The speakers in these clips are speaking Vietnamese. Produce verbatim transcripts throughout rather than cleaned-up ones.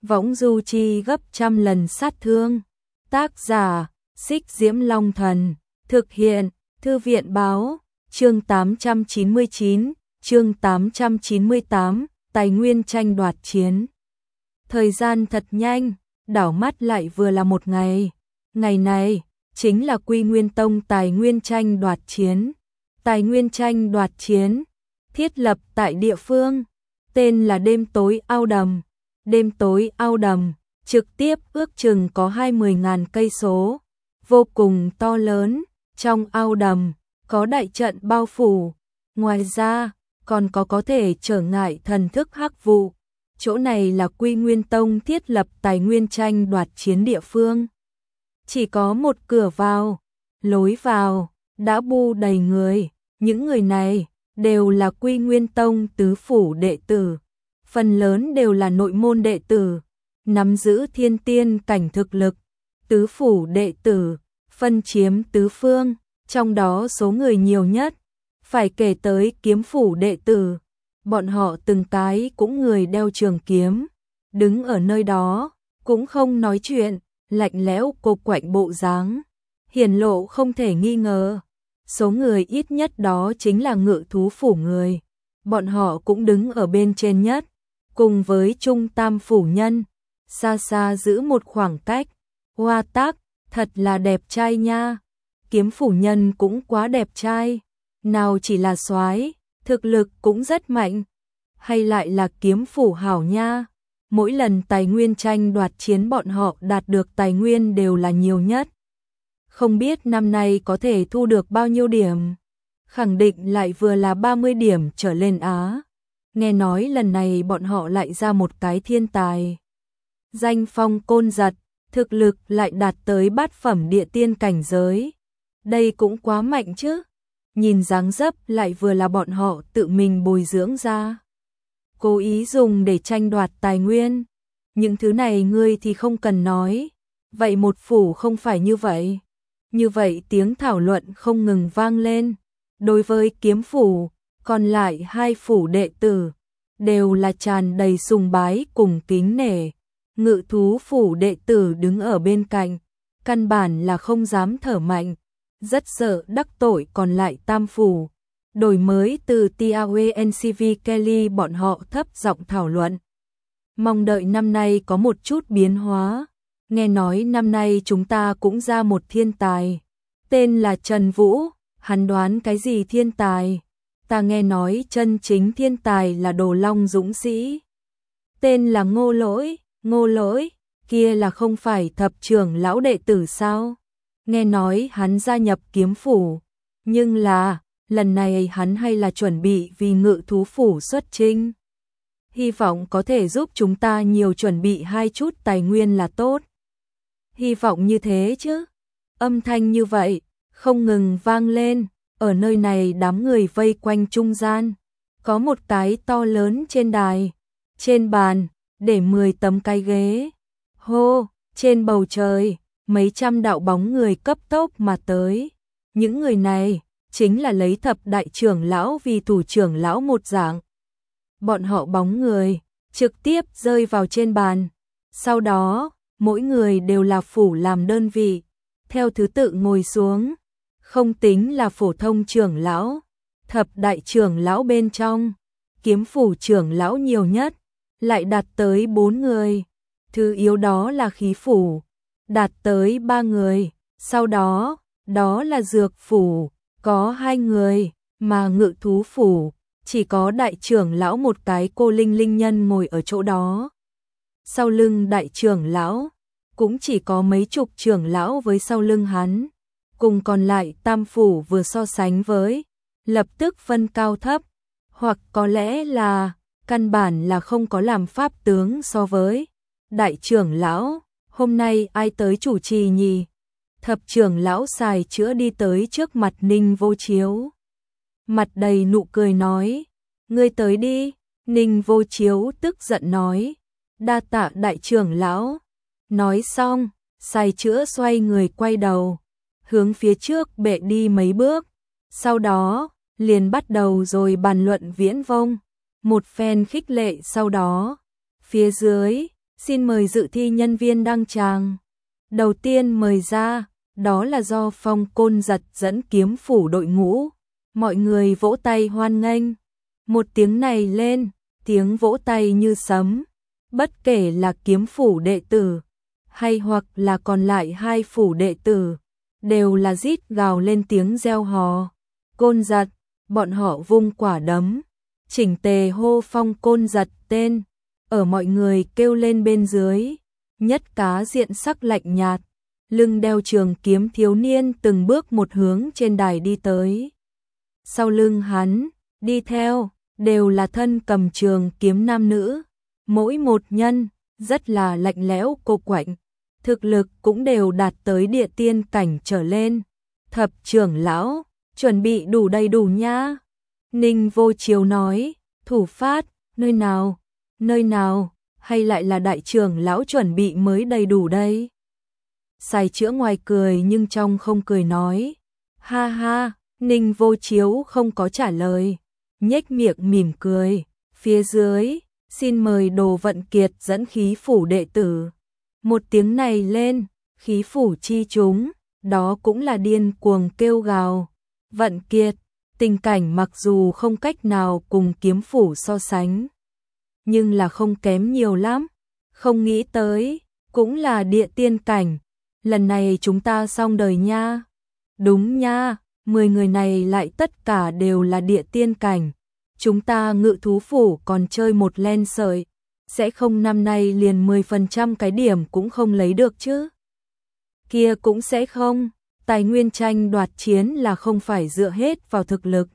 võng du chi gấp trăm lần sát thương. Tác giả, Xích Diễm Long Thần, thực hiện, Thư viện báo, chương tám trăm chín mươi chín, chương tám trăm chín mươi tám, tài nguyên tranh đoạt chiến. Thời gian thật nhanh, đảo mắt lại vừa là một ngày. Ngày này, chính là Quy Nguyên Tông tài nguyên tranh đoạt chiến. Tài nguyên tranh đoạt chiến, thiết lập tại địa phương, tên là Đêm Tối Ao Đầm. Đêm Tối Ao Đầm, trực tiếp ước chừng có hai mươi ngàn cây số, vô cùng to lớn. Trong ao đầm, có đại trận bao phủ, ngoài ra, còn có có thể trở ngại thần thức hắc vụ. Chỗ này là Quy Nguyên Tông thiết lập tài nguyên tranh đoạt chiến địa phương. Chỉ có một cửa vào, lối vào, đã bu đầy người. Những người này, đều là Quy Nguyên Tông tứ phủ đệ tử. Phần lớn đều là nội môn đệ tử, nắm giữ thiên tiên cảnh thực lực. Tứ phủ đệ tử, phân chiếm tứ phương, trong đó số người nhiều nhất, phải kể tới kiếm phủ đệ tử. Bọn họ từng cái cũng người đeo trường kiếm, đứng ở nơi đó, cũng không nói chuyện, lạnh lẽo cục quạnh bộ dáng, hiển lộ không thể nghi ngờ. Số người ít nhất đó chính là ngự thú phủ người, bọn họ cũng đứng ở bên trên nhất, cùng với trung tam phủ nhân, xa xa giữ một khoảng cách. Hoa Tác, thật là đẹp trai nha. Kiếm phủ nhân cũng quá đẹp trai, nào chỉ là soái, thực lực cũng rất mạnh. Hay lại là kiếm phủ hảo nha. Mỗi lần tài nguyên tranh đoạt chiến bọn họ đạt được tài nguyên đều là nhiều nhất. Không biết năm nay có thể thu được bao nhiêu điểm. Khẳng định lại vừa là ba mươi điểm trở lên á. Nghe nói lần này bọn họ lại ra một cái thiên tài. Danh phong côn giật, thực lực lại đạt tới bát phẩm địa tiên cảnh giới. Đây cũng quá mạnh chứ. Nhìn dáng dấp lại vừa là bọn họ tự mình bồi dưỡng ra, cố ý dùng để tranh đoạt tài nguyên. Những thứ này ngươi thì không cần nói. Vậy một phủ không phải như vậy. Như vậy tiếng thảo luận không ngừng vang lên. Đối với kiếm phủ, còn lại hai phủ đệ tử, đều là tràn đầy sùng bái cùng kính nể. Ngự thú phủ đệ tử đứng ở bên cạnh, căn bản là không dám thở mạnh, rất sợ đắc tội còn lại tam phủ. Đổi mới từ TAWNCV Kelly bọn họ thấp giọng thảo luận. Mong đợi năm nay có một chút biến hóa. Nghe nói năm nay chúng ta cũng ra một thiên tài. Tên là Trần Vũ, hắn đoán cái gì thiên tài? Ta nghe nói chân chính thiên tài là Đồ Long Dũng Sĩ. Tên là Ngô Lỗi, Ngô Lỗi, kia là không phải thập trưởng lão đệ tử sao? Nghe nói hắn gia nhập kiếm phủ, nhưng là, lần này hắn hay là chuẩn bị vì ngự thú phủ xuất chinh. Hy vọng có thể giúp chúng ta nhiều chuẩn bị hai chút tài nguyên là tốt. Hy vọng như thế chứ. Âm thanh như vậy, không ngừng vang lên, ở nơi này đám người vây quanh trung gian. Có một cái to lớn trên đài, trên bàn, để mười tấm cái ghế. Hô, trên bầu trời, mấy trăm đạo bóng người cấp tốc mà tới. Những người này, chính là lấy thập đại trưởng lão vì thủ trưởng lão một dạng. Bọn họ bóng người, trực tiếp rơi vào trên bàn. Sau đó, mỗi người đều là phủ làm đơn vị, theo thứ tự ngồi xuống. Không tính là phổ thông trưởng lão, thập đại trưởng lão bên trong, kiếm phủ trưởng lão nhiều nhất, lại đạt tới bốn người. Thứ yếu đó là khí phủ, đạt tới ba người. Sau đó, đó là dược phủ, có hai người, mà ngự thú phủ, chỉ có đại trưởng lão một cái cô linh linh nhân ngồi ở chỗ đó. Sau lưng đại trưởng lão, cũng chỉ có mấy chục trưởng lão với sau lưng hắn, cùng còn lại tam phủ vừa so sánh với, lập tức phân cao thấp, hoặc có lẽ là, căn bản là không có làm pháp tướng so với. Đại trưởng lão, hôm nay ai tới chủ trì nhỉ? Thập trưởng lão xài chữa đi tới trước mặt Ninh Vô Chiếu. Mặt đầy nụ cười nói, ngươi tới đi. Ninh Vô Chiếu tức giận nói, đa tạ đại trưởng lão. Nói xong, xài chữa xoay người quay đầu, hướng phía trước bệ đi mấy bước. Sau đó, liền bắt đầu rồi bàn luận viễn vông. Một phen khích lệ sau đó, phía dưới, Xin mời dự thi nhân viên đăng tràng. Đầu tiên mời ra, đó là do Phong Côn Giật dẫn kiếm phủ đội ngũ. Mọi người vỗ tay hoan nghênh. Một tiếng này lên, tiếng vỗ tay như sấm. Bất kể là kiếm phủ đệ tử, hay hoặc là còn lại hai phủ đệ tử, đều là rít gào lên tiếng reo hò. Côn Giật, bọn họ vung quả đấm, chỉnh tề hô Phong Côn Giật tên, ở mọi người kêu lên bên dưới. Nhất cá diện sắc lạnh nhạt, lưng đeo trường kiếm thiếu niên từng bước một hướng trên đài đi tới. Sau lưng hắn, đi theo, đều là thân cầm trường kiếm nam nữ, mỗi một nhân, rất là lạnh lẽo cô quạnh, thực lực cũng đều đạt tới địa tiên cảnh trở lên. Thập trưởng lão, chuẩn bị đủ đầy đủ nha. Ninh Vô Chiếu nói, thủ phát, nơi nào, nơi nào, hay lại là đại trưởng lão chuẩn bị mới đầy đủ đây? Sài Chữa ngoài cười nhưng trong không cười nói, ha ha. Ninh Vô Chiếu không có trả lời, nhếch miệng mỉm cười. Phía dưới, xin mời Đồ Vận Kiệt dẫn khí phủ đệ tử. Một tiếng này lên, khí phủ chi chúng, đó cũng là điên cuồng kêu gào. Vận Kiệt, tình cảnh mặc dù không cách nào cùng kiếm phủ so sánh, nhưng là không kém nhiều lắm. Không nghĩ tới, cũng là địa tiên cảnh, lần này chúng ta xong đời nha. Đúng nha, mười người này lại tất cả đều là địa tiên cảnh. Chúng ta Ngự Thú phủ còn chơi một len sợi, sẽ không năm nay liền mười phần trăm cái điểm cũng không lấy được chứ. Kia cũng sẽ không, tài nguyên tranh đoạt chiến là không phải dựa hết vào thực lực.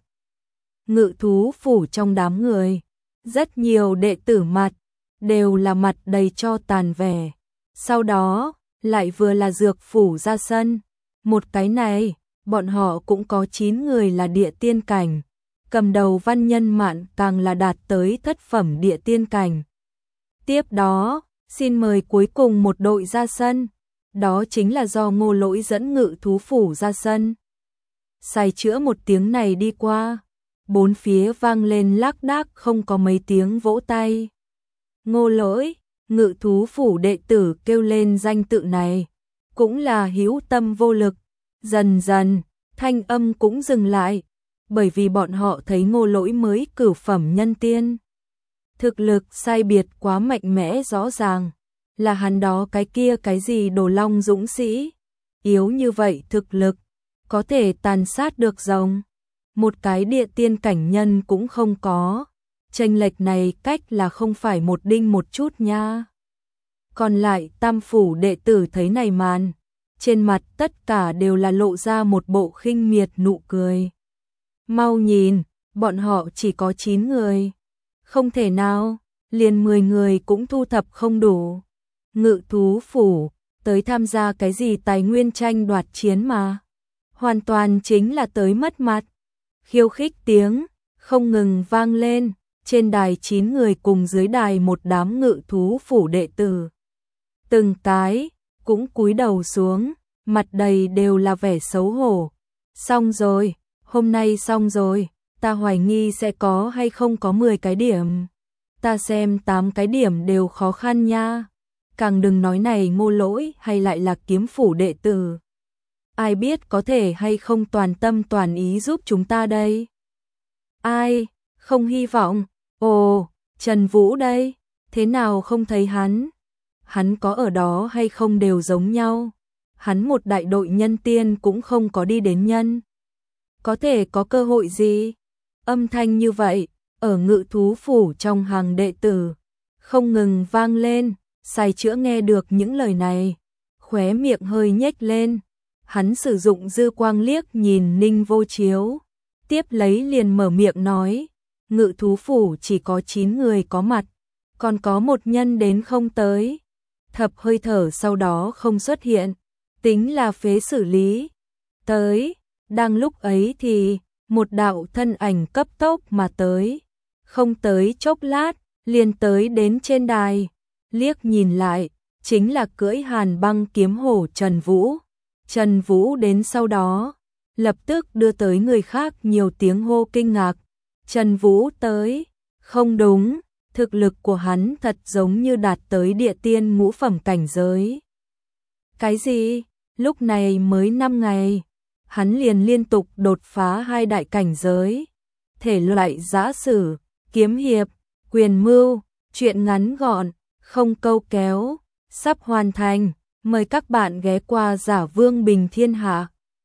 Ngự Thú phủ trong đám người, rất nhiều đệ tử mặt, đều là mặt đầy cho tàn vẻ. Sau đó, lại vừa là Dược phủ ra sân. Một cái này, bọn họ cũng có chín người là địa tiên cảnh. Cầm đầu Văn Nhân Mạn càng là đạt tới thất phẩm địa tiên cảnh. Tiếp đó, xin mời cuối cùng một đội ra sân. Đó chính là do Ngô Lỗi dẫn Ngự Thú phủ ra sân. Sài Chữa một tiếng này đi qua, bốn phía vang lên lác đác không có mấy tiếng vỗ tay. Ngô Lỗi, Ngự Thú phủ đệ tử kêu lên danh tự này, cũng là hữu tâm vô lực. Dần dần, thanh âm cũng dừng lại, bởi vì bọn họ thấy Ngô Lỗi mới cửu phẩm nhân tiên. Thực lực sai biệt quá mạnh mẽ rõ ràng, là hắn đó cái kia cái gì Đồ Long dũng sĩ. Yếu như vậy thực lực, có thể tàn sát được rồng. Một cái địa tiên cảnh nhân cũng không có. Chênh lệch này cách là không phải một đinh một chút nha. Còn lại tam phủ đệ tử thấy này màn, trên mặt tất cả đều là lộ ra một bộ khinh miệt nụ cười. Mau nhìn, bọn họ chỉ có chín người. Không thể nào, liền mười người cũng thu thập không đủ. Ngự Thú phủ, tới tham gia cái gì tài nguyên tranh đoạt chiến mà. Hoàn toàn chính là tới mất mặt. Khiêu khích tiếng, không ngừng vang lên, trên đài chín người cùng dưới đài một đám Ngự Thú phủ đệ tử. Từng cái, cũng cúi đầu xuống, mặt đầy đều là vẻ xấu hổ. Xong rồi, hôm nay xong rồi, ta hoài nghi sẽ có hay không có mười cái điểm. Ta xem tám cái điểm đều khó khăn nha. Càng đừng nói này Ngô Lỗi hay lại là kiếm phủ đệ tử. Ai biết có thể hay không toàn tâm toàn ý giúp chúng ta đây. Ai, không hy vọng. Ồ, Trần Vũ đây, thế nào không thấy hắn? Hắn có ở đó hay không đều giống nhau. Hắn một đại đội nhân tiên cũng không có đi đến nhân. Có thể có cơ hội gì? Âm thanh như vậy, ở Ngự Thú phủ trong hàng đệ tử, không ngừng vang lên. Sài Chữa nghe được những lời này, khóe miệng hơi nhếch lên. Hắn sử dụng dư quang liếc nhìn Ninh Vô Chiếu, tiếp lấy liền mở miệng nói, Ngự Thú phủ chỉ có chín người có mặt, còn có một nhân đến không tới. Thập hơi thở sau đó không xuất hiện, tính là phế xử lý. Tới, đang lúc ấy thì, một đạo thân ảnh cấp tốc mà tới, không tới chốc lát, liền tới đến trên đài, liếc nhìn lại, chính là cưỡi Hàn Băng kiếm hổ Trần Vũ. Trần Vũ đến sau đó, lập tức đưa tới người khác nhiều tiếng hô kinh ngạc. Trần Vũ tới, không đúng, thực lực của hắn thật giống như đạt tới địa tiên ngũ phẩm cảnh giới. Cái gì? Lúc này mới năm ngày, hắn liền liên tục đột phá hai đại cảnh giới. Thể loại giã sử, kiếm hiệp, quyền mưu, truyện ngắn gọn, không câu kéo, sắp hoàn thành. Mời các bạn ghé qua Giả Vương Bình Thiên Hạ.